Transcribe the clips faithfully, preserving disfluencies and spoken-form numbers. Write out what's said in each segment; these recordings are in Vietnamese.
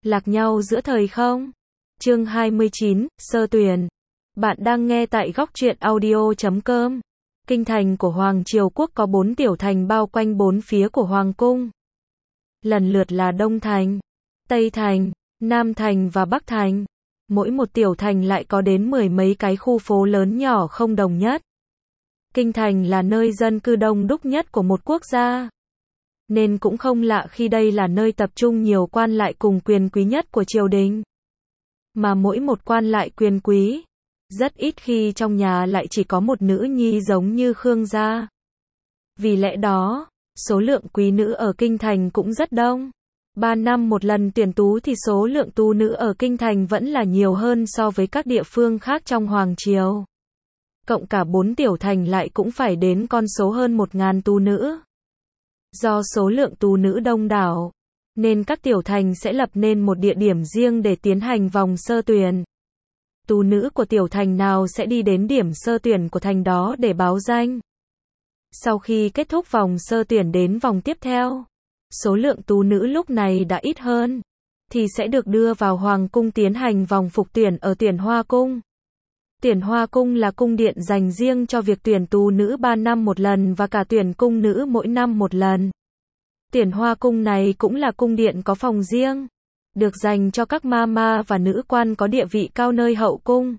Lạc nhau giữa thời không? Chương hai mươi chín, sơ tuyển. Bạn đang nghe tại góc truyện audio chấm com. Kinh thành của Hoàng Triều Quốc có bốn tiểu thành bao quanh bốn phía của Hoàng cung. Lần lượt là Đông Thành, Tây Thành, Nam Thành và Bắc Thành. Mỗi một tiểu thành lại có đến mười mấy cái khu phố lớn nhỏ không đồng nhất. Kinh thành là nơi dân cư đông đúc nhất của một quốc gia. Nên cũng không lạ khi đây là nơi tập trung nhiều quan lại cùng quyền quý nhất của triều đình. Mà mỗi một quan lại quyền quý, rất ít khi trong nhà lại chỉ có một nữ nhi giống như Khương gia. Vì lẽ đó, số lượng quý nữ ở kinh thành cũng rất đông. Ba năm một lần tuyển tú thì số lượng tú nữ ở kinh thành vẫn là nhiều hơn so với các địa phương khác trong Hoàng Triều. Cộng cả bốn tiểu thành lại cũng phải đến con số hơn một ngàn tú nữ. Do số lượng tú nữ đông đảo, nên các tiểu thành sẽ lập nên một địa điểm riêng để tiến hành vòng sơ tuyển. Tú nữ của tiểu thành nào sẽ đi đến điểm sơ tuyển của thành đó để báo danh. Sau khi kết thúc vòng sơ tuyển đến vòng tiếp theo, số lượng tú nữ lúc này đã ít hơn, thì sẽ được đưa vào Hoàng cung tiến hành vòng phục tuyển ở Tuyển Hoa Cung. Tuyển Hoa Cung là cung điện dành riêng cho việc tuyển tú nữ ba năm một lần và cả tuyển cung nữ mỗi năm một lần. Tuyển Hoa Cung này cũng là cung điện có phòng riêng, được dành cho các ma ma và nữ quan có địa vị cao nơi hậu cung.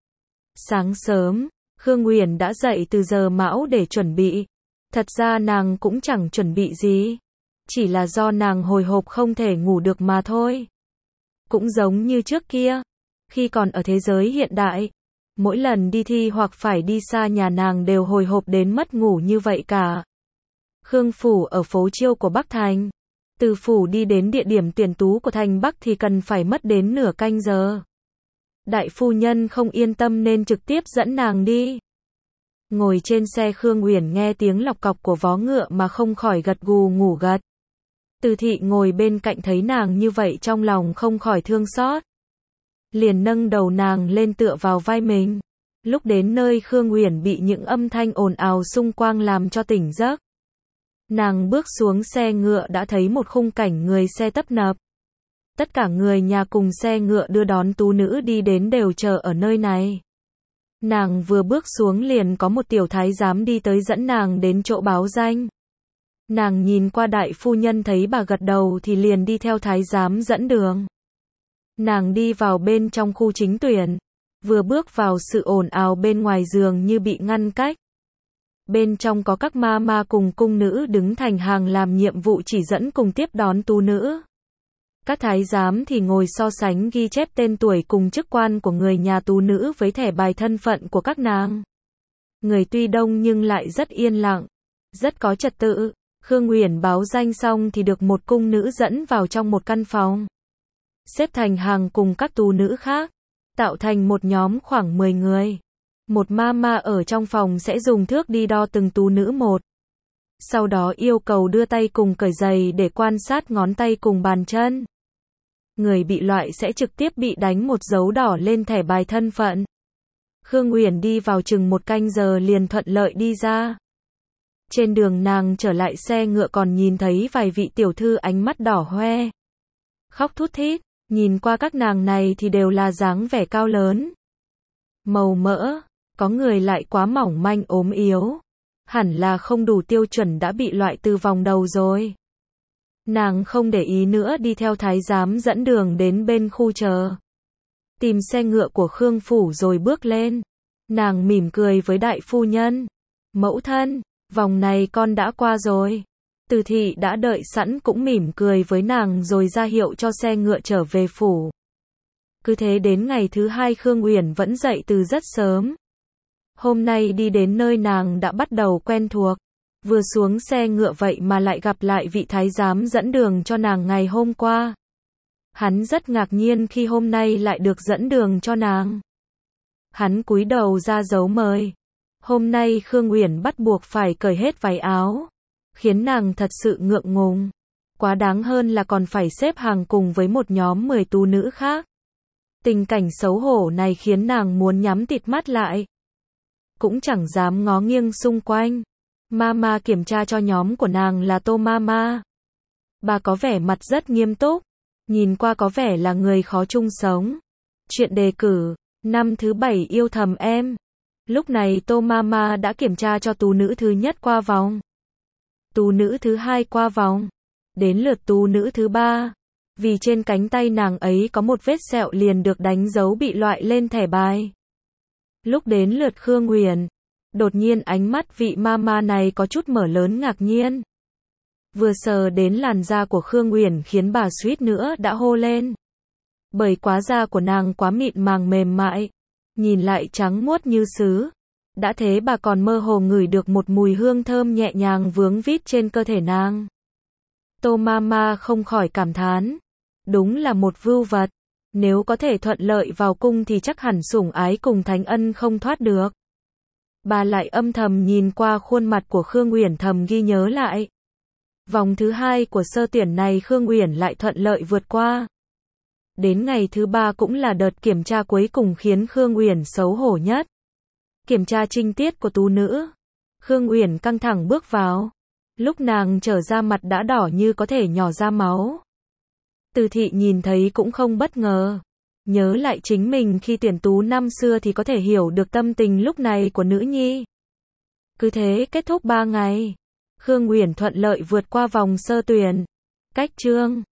Sáng sớm, Khương Uyển đã dậy từ giờ mão để chuẩn bị. Thật ra nàng cũng chẳng chuẩn bị gì, chỉ là do nàng hồi hộp không thể ngủ được mà thôi. Cũng giống như trước kia, khi còn ở thế giới hiện đại, mỗi lần đi thi hoặc phải đi xa nhà nàng đều hồi hộp đến mất ngủ như vậy cả. Khương phủ ở phố Chiêu của Bắc Thành. Từ phủ đi đến địa điểm tuyển tú của thành Bắc thì cần phải mất đến nửa canh giờ. Đại phu nhân không yên tâm nên trực tiếp dẫn nàng đi. Ngồi trên xe Khương Uyển nghe tiếng lọc cọc của vó ngựa mà không khỏi gật gù ngủ gật. Từ thị ngồi bên cạnh thấy nàng như vậy trong lòng không khỏi thương xót. Liền nâng đầu nàng lên tựa vào vai mình. Lúc đến nơi Khương Uyển bị những âm thanh ồn ào xung quanh làm cho tỉnh giấc. Nàng bước xuống xe ngựa đã thấy một khung cảnh người xe tấp nập. Tất cả người nhà cùng xe ngựa đưa đón tú nữ đi đến đều chờ ở nơi này. Nàng vừa bước xuống liền có một tiểu thái giám đi tới dẫn nàng đến chỗ báo danh. Nàng nhìn qua đại phu nhân thấy bà gật đầu thì liền đi theo thái giám dẫn đường. Nàng đi vào bên trong khu chính tuyển. Vừa bước vào sự ồn ào bên ngoài giường như bị ngăn cách. Bên trong có các ma ma cùng cung nữ đứng thành hàng làm nhiệm vụ chỉ dẫn cùng tiếp đón tú nữ. Các thái giám thì ngồi so sánh ghi chép tên tuổi cùng chức quan của người nhà tú nữ với thẻ bài thân phận của các nàng. Người tuy đông nhưng lại rất yên lặng, rất có trật tự. Khương Uyển báo danh xong thì được một cung nữ dẫn vào trong một căn phòng. Xếp thành hàng cùng các tú nữ khác, tạo thành một nhóm khoảng mười người. Một ma ma ở trong phòng sẽ dùng thước đi đo từng tú nữ một. Sau đó yêu cầu đưa tay cùng cởi giày để quan sát ngón tay cùng bàn chân. Người bị loại sẽ trực tiếp bị đánh một dấu đỏ lên thẻ bài thân phận. Khương Uyển đi vào chừng một canh giờ liền thuận lợi đi ra. Trên đường nàng trở lại xe ngựa còn nhìn thấy vài vị tiểu thư ánh mắt đỏ hoe, khóc thút thít. Nhìn qua các nàng này thì đều là dáng vẻ cao lớn, màu mỡ, có người lại quá mỏng manh ốm yếu. Hẳn là không đủ tiêu chuẩn đã bị loại từ vòng đầu rồi. Nàng không để ý nữa đi theo thái giám dẫn đường đến bên khu chờ. Tìm xe ngựa của Khương phủ rồi bước lên. Nàng mỉm cười với đại phu nhân. Mẫu thân, vòng này con đã qua rồi. Từ thị đã đợi sẵn cũng mỉm cười với nàng rồi ra hiệu cho xe ngựa trở về phủ. Cứ thế đến ngày thứ hai Khương Uyển vẫn dậy từ rất sớm. Hôm nay đi đến nơi nàng đã bắt đầu quen thuộc. Vừa xuống xe ngựa vậy mà lại gặp lại vị thái giám dẫn đường cho nàng ngày hôm qua. Hắn rất ngạc nhiên khi hôm nay lại được dẫn đường cho nàng. Hắn cúi đầu ra dấu mời. Hôm nay Khương Uyển bắt buộc phải cởi hết váy áo, khiến nàng thật sự ngượng ngùng. Quá đáng hơn là còn phải xếp hàng cùng với một nhóm mười tú nữ khác. Tình cảnh xấu hổ này khiến nàng muốn nhắm tịt mắt lại. Cũng chẳng dám ngó nghiêng xung quanh. Mama kiểm tra cho nhóm của nàng là Tô Mama. Bà có vẻ mặt rất nghiêm túc. nhìn qua có vẻ là người khó chung sống. Chuyện đề cử, năm thứ bảy yêu thầm em. Lúc này Tô Mama đã kiểm tra cho tú nữ thứ nhất qua vòng. Tú nữ thứ hai qua vòng. Đến lượt tú nữ thứ ba. Vì trên cánh tay nàng ấy có một vết sẹo liền được đánh dấu bị loại lên thẻ bài. Lúc đến lượt Khương Huyền, đột nhiên ánh mắt vị mama này có chút mở lớn ngạc nhiên. Vừa sờ đến làn da của Khương Huyền khiến bà suýt nữa đã hô lên. Bởi quá da của nàng quá mịn màng mềm mại, nhìn lại trắng muốt như sứ. Đã thế bà còn mơ hồ ngửi được một mùi hương thơm nhẹ nhàng vướng vít trên cơ thể nàng. Tô Mama không khỏi cảm thán. Đúng là một vưu vật. Nếu có thể thuận lợi vào cung thì chắc hẳn sủng ái cùng thánh ân không thoát được. Bà lại âm thầm nhìn qua khuôn mặt của Khương Uyển thầm ghi nhớ lại. Vòng thứ hai của sơ tuyển này Khương Uyển lại thuận lợi vượt qua. Đến ngày thứ ba cũng là đợt kiểm tra cuối cùng khiến Khương Uyển xấu hổ nhất. Kiểm tra trinh tiết của tú nữ. Khương Uyển căng thẳng bước vào. Lúc nàng trở ra mặt đã đỏ như có thể nhỏ ra máu. Từ thị nhìn thấy cũng không bất ngờ. Nhớ lại chính mình khi tuyển tú năm xưa thì có thể hiểu được tâm tình lúc này của nữ nhi. Cứ thế kết thúc ba ngày. Khương Uyển thuận lợi vượt qua vòng sơ tuyển. Cách chương